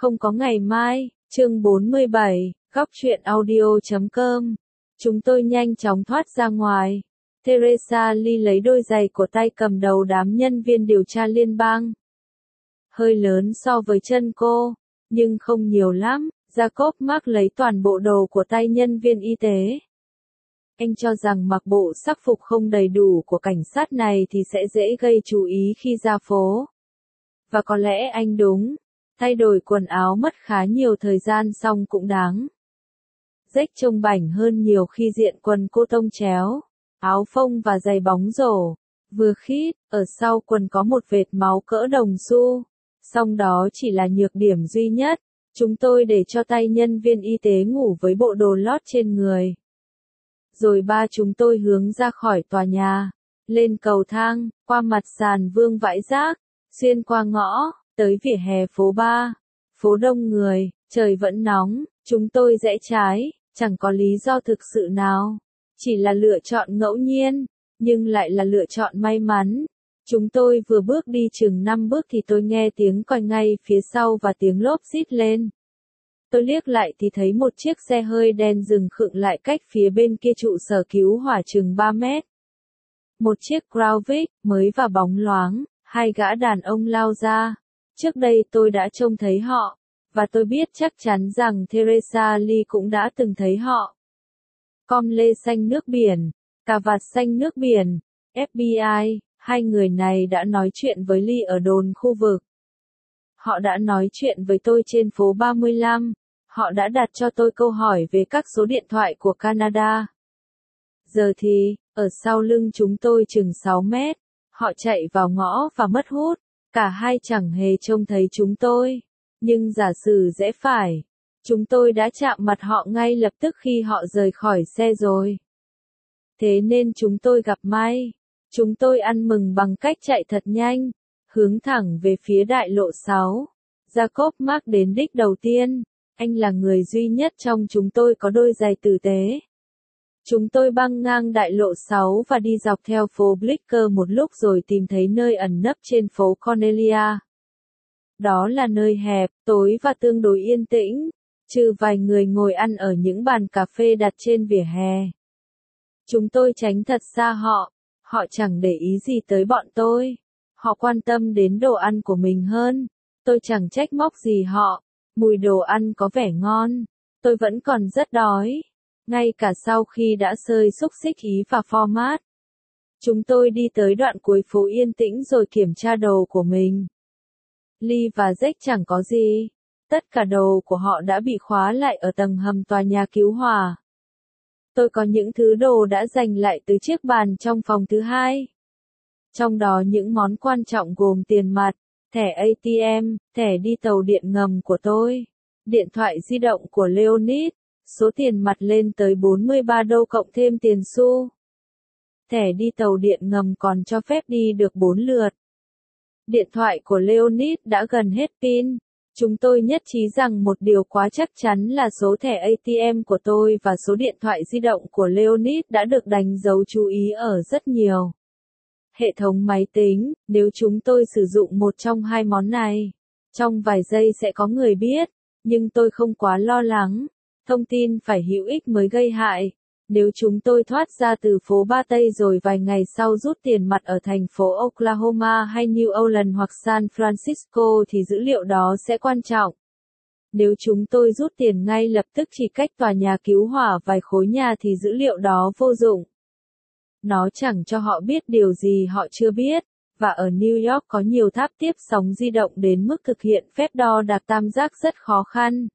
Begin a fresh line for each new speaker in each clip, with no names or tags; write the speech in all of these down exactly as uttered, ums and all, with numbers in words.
Không có ngày mai, chương bốn mươi bảy, góc truyện audio chấm com. Chúng tôi nhanh chóng thoát ra ngoài. Teresa Lee lấy đôi giày của tay cầm đầu đám nhân viên điều tra liên bang. Hơi lớn so với chân cô, nhưng không nhiều lắm. Jacob Mark lấy toàn bộ đồ của tay nhân viên y tế. Anh cho rằng mặc bộ sắc phục không đầy đủ của cảnh sát này thì sẽ dễ gây chú ý khi ra phố. Và có lẽ anh đúng. Thay đổi quần áo mất khá nhiều thời gian xong cũng đáng. Rách trông bảnh hơn nhiều khi diện quần cô tông chéo, áo phông và giày bóng rổ. Vừa khít, ở sau quần có một vệt máu cỡ đồng xu. Song đó chỉ là nhược điểm duy nhất. Chúng tôi để cho tay nhân viên y tế ngủ với bộ đồ lót trên người. Rồi ba chúng tôi hướng ra khỏi tòa nhà, lên cầu thang, qua mặt sàn vương vãi rác, xuyên qua ngõ, tới vỉa hè phố ba. Phố đông người, trời vẫn nóng, chúng tôi rẽ trái, chẳng có lý do thực sự nào. Chỉ là lựa chọn ngẫu nhiên, nhưng lại là lựa chọn may mắn. Chúng tôi vừa bước đi chừng năm bước thì tôi nghe tiếng còi ngay phía sau và tiếng lốp rít lên. Tôi liếc lại thì thấy một chiếc xe hơi đen dừng khựng lại cách phía bên kia trụ sở cứu hỏa chừng ba mét. Một chiếc Crown Vic mới và bóng loáng, hai gã đàn ông lao ra. Trước đây tôi đã trông thấy họ, và tôi biết chắc chắn rằng Teresa Lee cũng đã từng thấy họ. Com lê xanh nước biển, cà vạt xanh nước biển, ép bê i, hai người này đã nói chuyện với Lee ở đồn khu vực. Họ đã nói chuyện với tôi trên phố ba mươi lăm. Họ đã đặt cho tôi câu hỏi về các số điện thoại của Canada. Giờ thì, ở sau lưng chúng tôi chừng sáu mét, họ chạy vào ngõ và mất hút. Cả hai chẳng hề trông thấy chúng tôi. Nhưng giả sử rẽ phải, chúng tôi đã chạm mặt họ ngay lập tức khi họ rời khỏi xe rồi. Thế nên chúng tôi gặp may. Chúng tôi ăn mừng bằng cách chạy thật nhanh, hướng thẳng về phía đại lộ sáu. Jacob Mark đến đích đầu tiên. Anh là người duy nhất trong chúng tôi có đôi giày tử tế. Chúng tôi băng ngang đại lộ sáu và đi dọc theo phố Blicker một lúc rồi tìm thấy nơi ẩn nấp trên phố Cornelia. Đó là nơi hẹp, tối và tương đối yên tĩnh, trừ vài người ngồi ăn ở những bàn cà phê đặt trên vỉa hè. Chúng tôi tránh thật xa họ, họ chẳng để ý gì tới bọn tôi. Họ quan tâm đến đồ ăn của mình hơn. Tôi chẳng trách móc gì họ. Mùi đồ ăn có vẻ ngon. Tôi vẫn còn rất đói. Ngay cả sau khi đã sơi xúc xích ý và format. Chúng tôi đi tới đoạn cuối phố yên tĩnh rồi kiểm tra đồ của mình. Lee và Jack chẳng có gì. Tất cả đồ của họ đã bị khóa lại ở tầng hầm tòa nhà cứu hỏa. Tôi có những thứ đồ đã dành lại từ chiếc bàn trong phòng thứ hai. Trong đó những món quan trọng gồm tiền mặt, thẻ a tê em, thẻ đi tàu điện ngầm của tôi, điện thoại di động của Leonid, số tiền mặt lên tới bốn mươi ba đô cộng thêm tiền xu. Thẻ đi tàu điện ngầm còn cho phép đi được bốn lượt. Điện thoại của Leonid đã gần hết pin. Chúng tôi nhất trí rằng một điều quá chắc chắn là số thẻ a tê em của tôi và số điện thoại di động của Leonid đã được đánh dấu chú ý ở rất nhiều hệ thống máy tính. Nếu chúng tôi sử dụng một trong hai món này, trong vài giây sẽ có người biết, nhưng tôi không quá lo lắng. Thông tin phải hữu ích mới gây hại. Nếu chúng tôi thoát ra từ phố Ba Tây rồi vài ngày sau rút tiền mặt ở thành phố Oklahoma hay New Orleans hoặc San Francisco thì dữ liệu đó sẽ quan trọng. Nếu chúng tôi rút tiền ngay lập tức chỉ cách tòa nhà cứu hỏa vài khối nhà thì dữ liệu đó vô dụng. Nó chẳng cho họ biết điều gì họ chưa biết, và ở New York có nhiều tháp tiếp sóng di động đến mức thực hiện phép đo đạc tam giác rất khó khăn.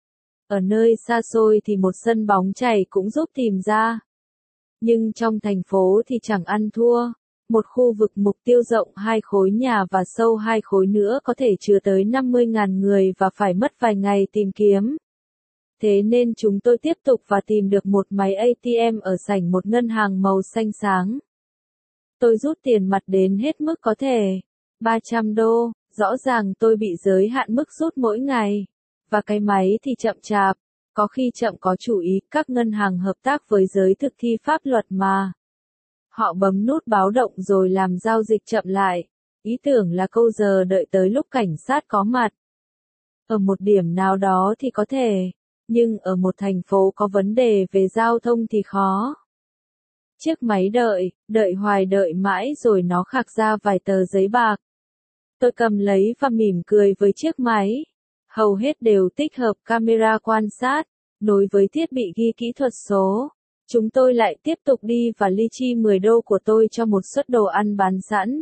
Ở nơi xa xôi thì một sân bóng chày cũng giúp tìm ra. Nhưng trong thành phố thì chẳng ăn thua. Một khu vực mục tiêu rộng hai khối nhà và sâu hai khối nữa có thể chứa tới năm mươi nghìn người và phải mất vài ngày tìm kiếm. Thế nên chúng tôi tiếp tục và tìm được một máy a tê em ở sảnh một ngân hàng màu xanh sáng. Tôi rút tiền mặt đến hết mức có thể. ba trăm đô, rõ ràng tôi bị giới hạn mức rút mỗi ngày. Và cái máy thì chậm chạp, có khi chậm có chủ ý. Các ngân hàng hợp tác với giới thực thi pháp luật mà. Họ bấm nút báo động rồi làm giao dịch chậm lại. Ý tưởng là câu giờ đợi tới lúc cảnh sát có mặt. Ở một điểm nào đó thì có thể, nhưng ở một thành phố có vấn đề về giao thông thì khó. Chiếc máy đợi, đợi hoài đợi mãi rồi nó khạc ra vài tờ giấy bạc. Tôi cầm lấy và mỉm cười với chiếc máy. Hầu hết đều tích hợp camera quan sát, nối với thiết bị ghi kỹ thuật số. Chúng tôi lại tiếp tục đi và ly chi mười đô của tôi cho một suất đồ ăn bán sẵn.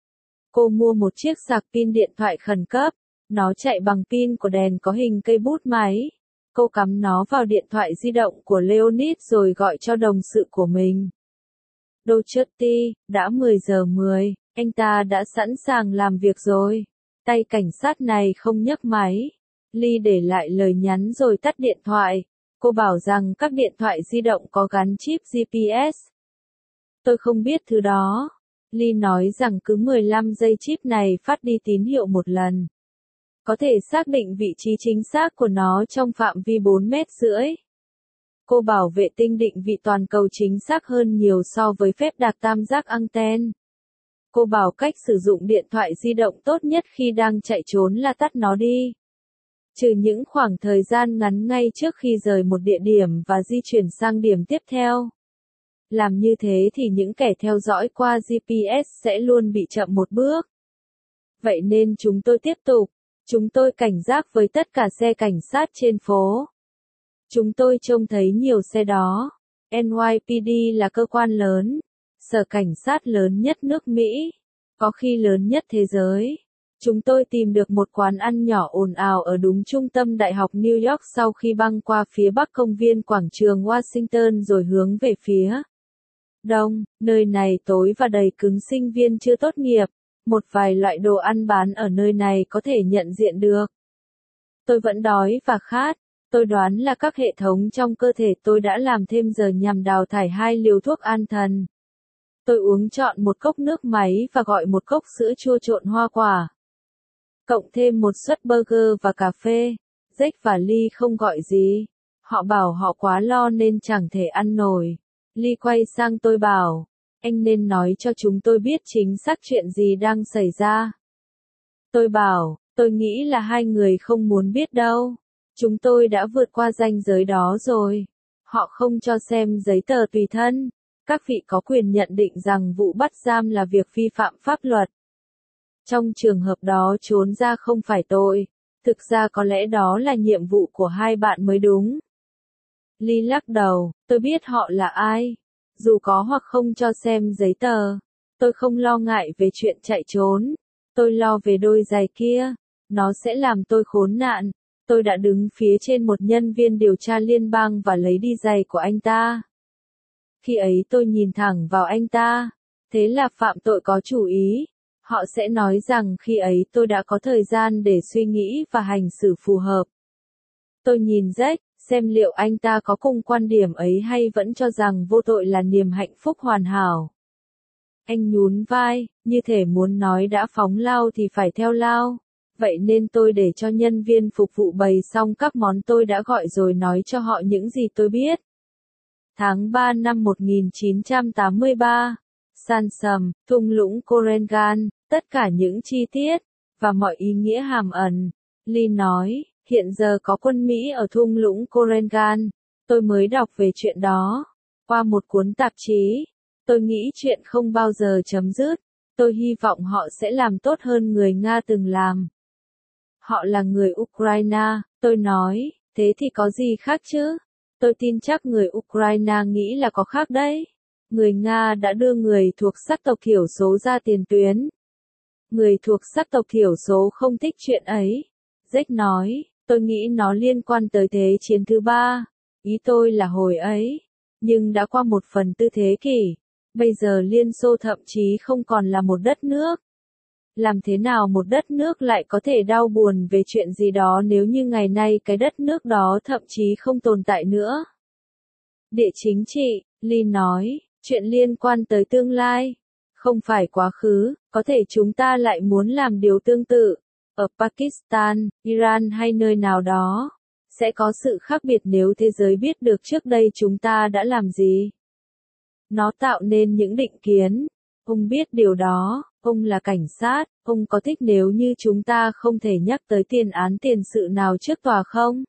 Cô mua một chiếc sạc pin điện thoại khẩn cấp. Nó chạy bằng pin của đèn có hình cây bút máy. Cô cắm nó vào điện thoại di động của Leonid rồi gọi cho đồng sự của mình. Docherty, đã mười giờ mười, anh ta đã sẵn sàng làm việc rồi. Tay cảnh sát này không nhấc máy. Lee để lại lời nhắn rồi tắt điện thoại. Cô bảo rằng các điện thoại di động có gắn chip giê pê ét. Tôi không biết thứ đó. Lee nói rằng cứ mười lăm giây chip này phát đi tín hiệu một lần. Có thể xác định vị trí chính xác của nó trong phạm vi bốn mét rưỡi. Cô bảo vệ tinh định vị toàn cầu chính xác hơn nhiều so với phép đạc tam giác anten. Cô bảo cách sử dụng điện thoại di động tốt nhất khi đang chạy trốn là tắt nó đi. Trừ những khoảng thời gian ngắn ngay trước khi rời một địa điểm và di chuyển sang điểm tiếp theo. Làm như thế thì những kẻ theo dõi qua giê pê ét sẽ luôn bị chậm một bước. Vậy nên chúng tôi tiếp tục. Chúng tôi cảnh giác với tất cả xe cảnh sát trên phố. Chúng tôi trông thấy nhiều xe đó. en y pê đê là cơ quan lớn, sở cảnh sát lớn nhất nước Mỹ, có khi lớn nhất thế giới. Chúng tôi tìm được một quán ăn nhỏ ồn ào ở đúng trung tâm Đại học New York sau khi băng qua phía bắc công viên quảng trường Washington rồi hướng về phía đông. Nơi này tối và đầy cứng sinh viên chưa tốt nghiệp. Một vài loại đồ ăn bán ở nơi này có thể nhận diện được. Tôi vẫn đói và khát. Tôi đoán là các hệ thống trong cơ thể tôi đã làm thêm giờ nhằm đào thải hai liều thuốc an thần. Tôi uống trọn một cốc nước máy và gọi một cốc sữa chua trộn hoa quả. Cộng thêm một suất burger và cà phê. Jake và Lee không gọi gì. Họ bảo họ quá lo nên chẳng thể ăn nổi. Lee quay sang tôi bảo, anh nên nói cho chúng tôi biết chính xác chuyện gì đang xảy ra. Tôi bảo, tôi nghĩ là hai người không muốn biết đâu. Chúng tôi đã vượt qua ranh giới đó rồi. Họ không cho xem giấy tờ tùy thân. Các vị có quyền nhận định rằng vụ bắt giam là việc vi phạm pháp luật. Trong trường hợp đó trốn ra không phải tội. Thực ra có lẽ đó là nhiệm vụ của hai bạn mới đúng. Lee lắc đầu, tôi biết họ là ai. Dù có hoặc không cho xem giấy tờ. Tôi không lo ngại về chuyện chạy trốn. Tôi lo về đôi giày kia. Nó sẽ làm tôi khốn nạn. Tôi đã đứng phía trên một nhân viên điều tra liên bang và lấy đi giày của anh ta. Khi ấy tôi nhìn thẳng vào anh ta. Thế là phạm tội có chủ ý. Họ sẽ nói rằng khi ấy tôi đã có thời gian để suy nghĩ và hành xử phù hợp. Tôi nhìn Jack, xem liệu anh ta có cùng quan điểm ấy hay vẫn cho rằng vô tội là niềm hạnh phúc hoàn hảo. Anh nhún vai, như thể muốn nói đã phóng lao thì phải theo lao. Vậy nên tôi để cho nhân viên phục vụ bày xong các món tôi đã gọi rồi nói cho họ những gì tôi biết. Tháng ba năm một nghìn chín trăm tám mươi ba, Sansom, thung lũng Korengan, tất cả những chi tiết, và mọi ý nghĩa hàm ẩn. Lee nói, hiện giờ có quân Mỹ ở thung lũng Korengan. Tôi mới đọc về chuyện đó, qua một cuốn tạp chí. Tôi nghĩ chuyện không bao giờ chấm dứt. Tôi hy vọng họ sẽ làm tốt hơn người Nga từng làm. Họ là người Ukraine, tôi nói, thế thì có gì khác chứ? Tôi tin chắc người Ukraine nghĩ là có khác đấy. Người Nga đã đưa người thuộc sắc tộc thiểu số ra tiền tuyến. Người thuộc sắc tộc thiểu số không thích chuyện ấy. Jack nói, tôi nghĩ nó liên quan tới Thế chiến thứ ba. Ý tôi là hồi ấy. Nhưng đã qua một phần tư thế kỷ. Bây giờ Liên Xô thậm chí không còn là một đất nước. Làm thế nào một đất nước lại có thể đau buồn về chuyện gì đó nếu như ngày nay cái đất nước đó thậm chí không tồn tại nữa? Địa chính trị, Lee nói, chuyện liên quan tới tương lai, không phải quá khứ, có thể chúng ta lại muốn làm điều tương tự, ở Pakistan, Iran hay nơi nào đó. Sẽ có sự khác biệt nếu thế giới biết được trước đây chúng ta đã làm gì. Nó tạo nên những định kiến. Ông biết điều đó, Ông là cảnh sát, ông có thích nếu như chúng ta không thể nhắc tới tiền án tiền sự nào trước tòa không?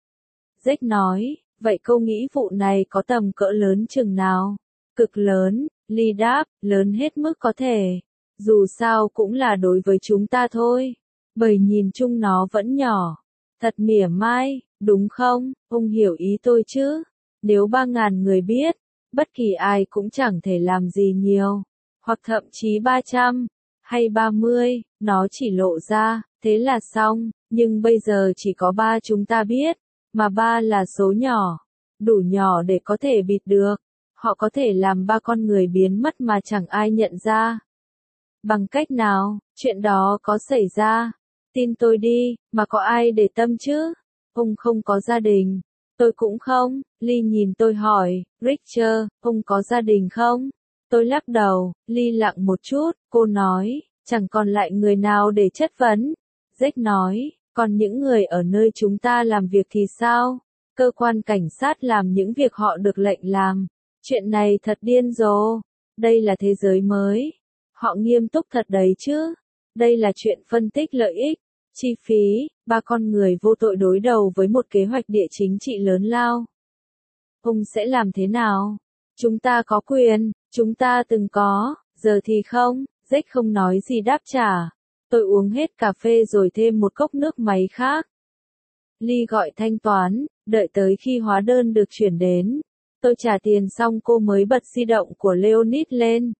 Jack nói, vậy cô nghĩ vụ này có tầm cỡ lớn chừng nào? Cực lớn, Lee đáp, lớn hết mức có thể. Dù sao cũng là đối với chúng ta thôi. Bởi nhìn chung nó vẫn nhỏ. Thật mỉa mai, đúng không? Ông hiểu ý tôi chứ? Nếu ba ngàn người biết, bất kỳ ai cũng chẳng thể làm gì nhiều. Hoặc thậm chí ba trăm, hay ba mươi, nó chỉ lộ ra, thế là xong. Nhưng bây giờ chỉ có ba chúng ta biết, mà ba là số nhỏ. Đủ nhỏ để có thể bịt được. Họ có thể làm ba con người biến mất mà chẳng ai nhận ra. Bằng cách nào, chuyện đó có xảy ra? Tin tôi đi, mà có ai để tâm chứ? Ông không có gia đình. Tôi cũng không. Lee nhìn tôi hỏi, Richard, ông có gia đình không? Tôi lắc đầu. Lee lặng một chút, cô nói, chẳng còn lại người nào để chất vấn. Jack nói, còn những người ở nơi chúng ta làm việc thì sao? Cơ quan cảnh sát làm những việc họ được lệnh làm. Chuyện này thật điên rồ. Đây là thế giới mới. Họ nghiêm túc thật đấy chứ. Đây là chuyện phân tích lợi ích, chi phí, ba con người vô tội đối đầu với một kế hoạch địa chính trị lớn lao. Ông sẽ làm thế nào? Chúng ta có quyền, chúng ta từng có, giờ thì không. Jack không nói gì đáp trả. Tôi uống hết cà phê rồi thêm một cốc nước máy khác. Lee gọi thanh toán, đợi tới khi hóa đơn được chuyển đến. Tôi trả tiền xong cô mới bật di động của Leonid lên.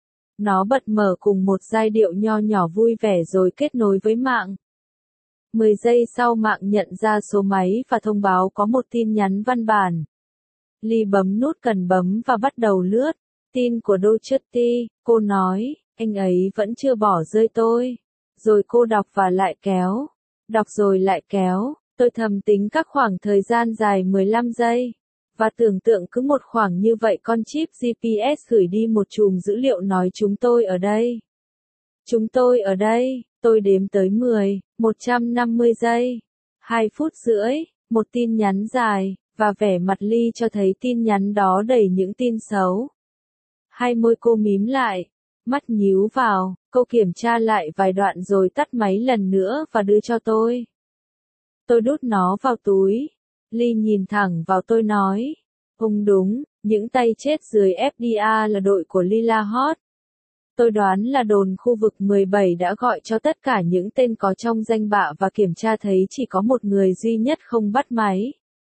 Nó bật mở cùng một giai điệu nho nhỏ vui vẻ rồi kết nối với mạng. mười giây sau mạng nhận ra số máy và thông báo có một tin nhắn văn bản. Lee bấm nút cần bấm và bắt đầu lướt. Tin của Docherty, cô nói, anh ấy vẫn chưa bỏ rơi tôi. Rồi cô đọc và lại kéo. Đọc rồi lại kéo. Tôi thầm tính các khoảng thời gian dài mười lăm giây. Và tưởng tượng cứ một khoảng như vậy con chip giê pê ét gửi đi một chùm dữ liệu nói chúng tôi ở đây. Chúng tôi ở đây, tôi đếm tới mười, một trăm năm mươi giây, hai phút rưỡi, một tin nhắn dài, và vẻ mặt Lee cho thấy tin nhắn đó đầy những tin xấu. Hai môi cô mím lại, mắt nhíu vào, cô kiểm tra lại vài đoạn rồi tắt máy lần nữa và đưa cho tôi. Tôi đút nó vào túi. Lee nhìn thẳng vào tôi nói, ông đúng, những tay chết dưới ép đê a là đội của Lila Hot. Tôi đoán là đồn khu vực mười bảy đã gọi cho tất cả những tên có trong danh bạ và kiểm tra thấy chỉ có một người duy nhất không bắt máy.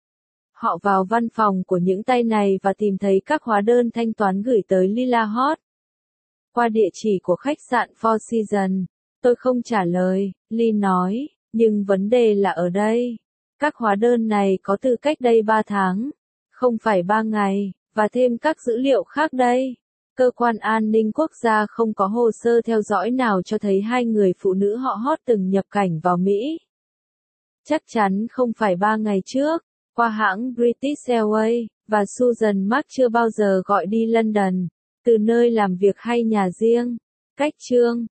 Họ vào văn phòng của những tay này và tìm thấy các hóa đơn thanh toán gửi tới Lila Hot. Qua địa chỉ của khách sạn Four Seasons. Tôi không trả lời, Lee nói, nhưng vấn đề là ở đây. Các hóa đơn này có từ cách đây ba tháng, không phải ba ngày, và thêm các dữ liệu khác đây. Cơ quan an ninh quốc gia không có hồ sơ theo dõi nào cho thấy hai người phụ nữ họ Hot từng nhập cảnh vào Mỹ. Chắc chắn không phải ba ngày trước, qua hãng British Airways, và Susan Mark chưa bao giờ gọi đi London, từ nơi làm việc hay nhà riêng. Cách chương